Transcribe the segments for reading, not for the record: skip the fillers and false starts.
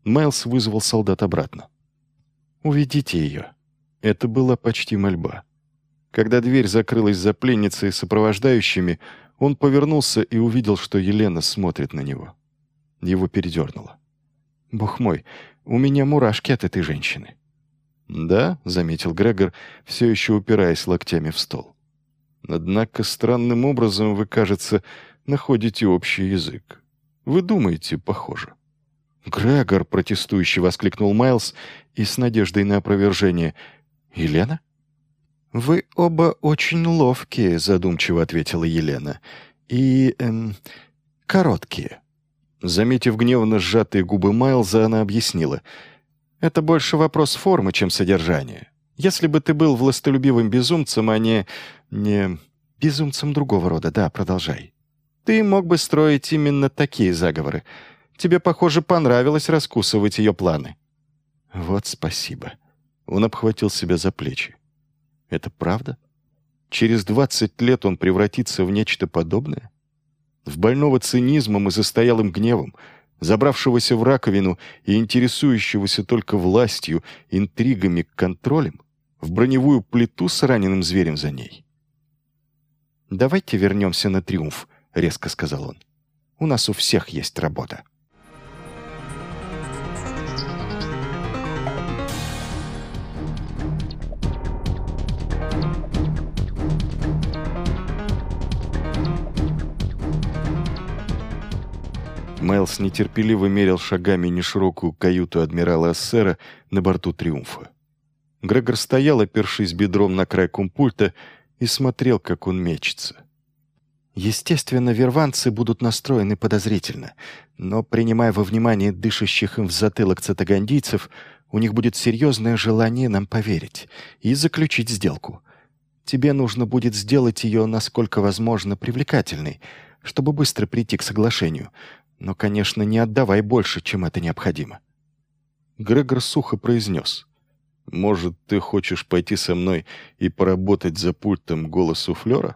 Майлз вызвал солдат обратно. «Уведите ее». Это была почти мольба. Когда дверь закрылась за пленницей и сопровождающими, он повернулся и увидел, что Елена смотрит на него. Его передернуло. «Бог мой, у меня мурашки от этой женщины». «Да», — заметил Грегор, все еще упираясь локтями в стол. «Однако странным образом вы, кажется, находите общий язык. Вы думаете, похоже». «Грегор!» — протестующе воскликнул Майлз и с надеждой на опровержение. «Елена?» «Вы оба очень ловкие», — задумчиво ответила Елена. «И... короткие». Заметив гневно сжатые губы Майлза, она объяснила. «Это больше вопрос формы, чем содержания. Если бы ты был властолюбивым безумцем, а не... безумцем другого рода, да, продолжай. Ты мог бы строить именно такие заговоры. Тебе, похоже, понравилось раскусывать ее планы». «Вот спасибо». Он обхватил себя за плечи. «Это правда? Через 20 лет он превратится в нечто подобное? В больного цинизмом и застоялым гневом, забравшегося в раковину и интересующегося только властью, интригами, контролем? В броневую плиту с раненым зверем за ней?» «Давайте вернемся на Триумф», — резко сказал он. «У нас у всех есть работа». Майлз нетерпеливо мерил шагами неширокую каюту адмирала Ассера на борту «Триумфа». Грегор стоял, опершись бедром на край компульта, и смотрел, как он мечется. Естественно, верванцы будут настроены подозрительно, но, принимая во внимание дышащих им в затылок цитагандийцев, у них будет серьезное желание нам поверить и заключить сделку. Тебе нужно будет сделать ее, насколько возможно, привлекательной, чтобы быстро прийти к соглашению. Но, конечно, не отдавай больше, чем это необходимо. Грегор сухо произнес. «Может, ты хочешь пойти со мной и поработать за пультом голос-суфлера?»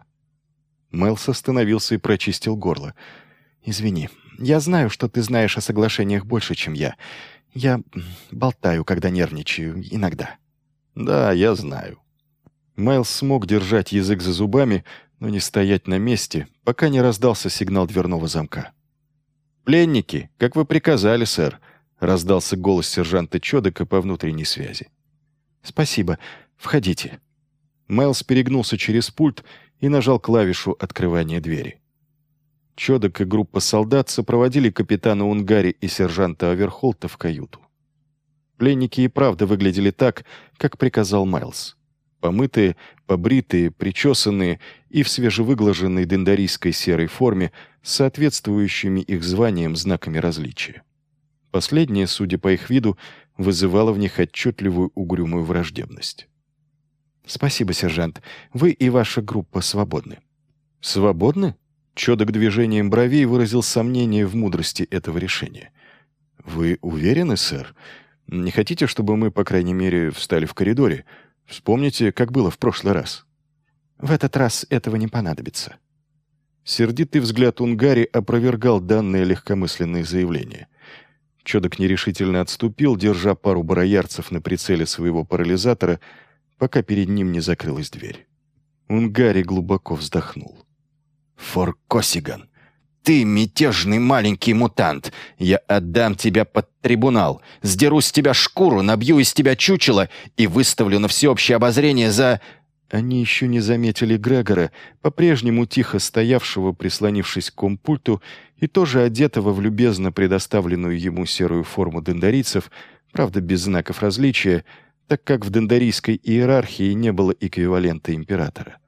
Майлз остановился и прочистил горло. «Извини, я знаю, что ты знаешь о соглашениях больше, чем я. Я болтаю, когда нервничаю, иногда». «Да, я знаю». Майлз смог держать язык за зубами, но не стоять на месте, пока не раздался сигнал дверного замка. «Пленники, как вы приказали, сэр», — раздался голос сержанта Чодека по внутренней связи. «Спасибо. Входите». Майлз перегнулся через пульт и нажал клавишу открывания двери. Чодек и группа солдат сопроводили капитана Унгари и сержанта Аверхолта в каюту. Пленники и правда выглядели так, как приказал Майлз. Помытые, побритые, причесанные и в свежевыглаженной дендарийской серой форме с соответствующими их званиям знаками различия. Последнее, судя по их виду, вызывало в них отчетливую угрюмую враждебность. «Спасибо, сержант. Вы и ваша группа свободны». «Свободны?» Чодок движением бровей выразил сомнение в мудрости этого решения. «Вы уверены, сэр? Не хотите, чтобы мы, по крайней мере, встали в коридоре? Вспомните, как было в прошлый раз». «В этот раз этого не понадобится». Сердитый взгляд Унгари опровергал данное легкомысленное заявление. Чодок нерешительно отступил, держа пару бароярцев на прицеле своего парализатора, пока перед ним не закрылась дверь. Унгари глубоко вздохнул. «Форкосиган, ты мятежный маленький мутант. Я отдам тебя под трибунал, сдеру с тебя шкуру, набью из тебя чучело и выставлю на всеобщее обозрение за...» Они еще не заметили Грегора, по-прежнему тихо стоявшего, прислонившись к компульту, и тоже одетого в любезно предоставленную ему серую форму дендарийцев, правда, без знаков различия, так как в дендарийской иерархии не было эквивалента императора.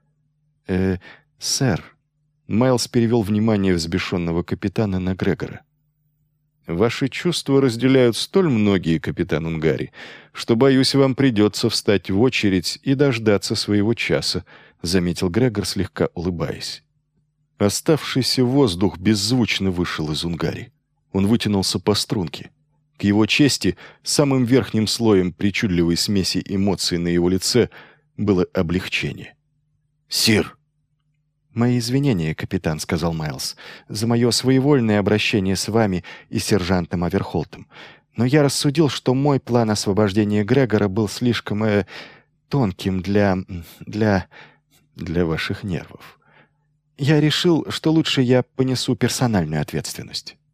Сэр», — Майлз перевел внимание взбешенного капитана на Грегора. «Ваши чувства разделяют столь многие, капитан Унгари, что, боюсь, вам придется встать в очередь и дождаться своего часа», — заметил Грегор, слегка улыбаясь. Оставшийся воздух беззвучно вышел из Унгари. Он вытянулся по струнке. К его чести, самым верхним слоем причудливой смеси эмоций на его лице было облегчение. «Сир!» «Мои извинения, капитан», — сказал Майлз, — «за мое своевольное обращение с вами и сержантом Аверхолтом. Но я рассудил, что мой план освобождения Грегора был слишком тонким для ваших нервов. Я решил, что лучше я понесу персональную ответственность.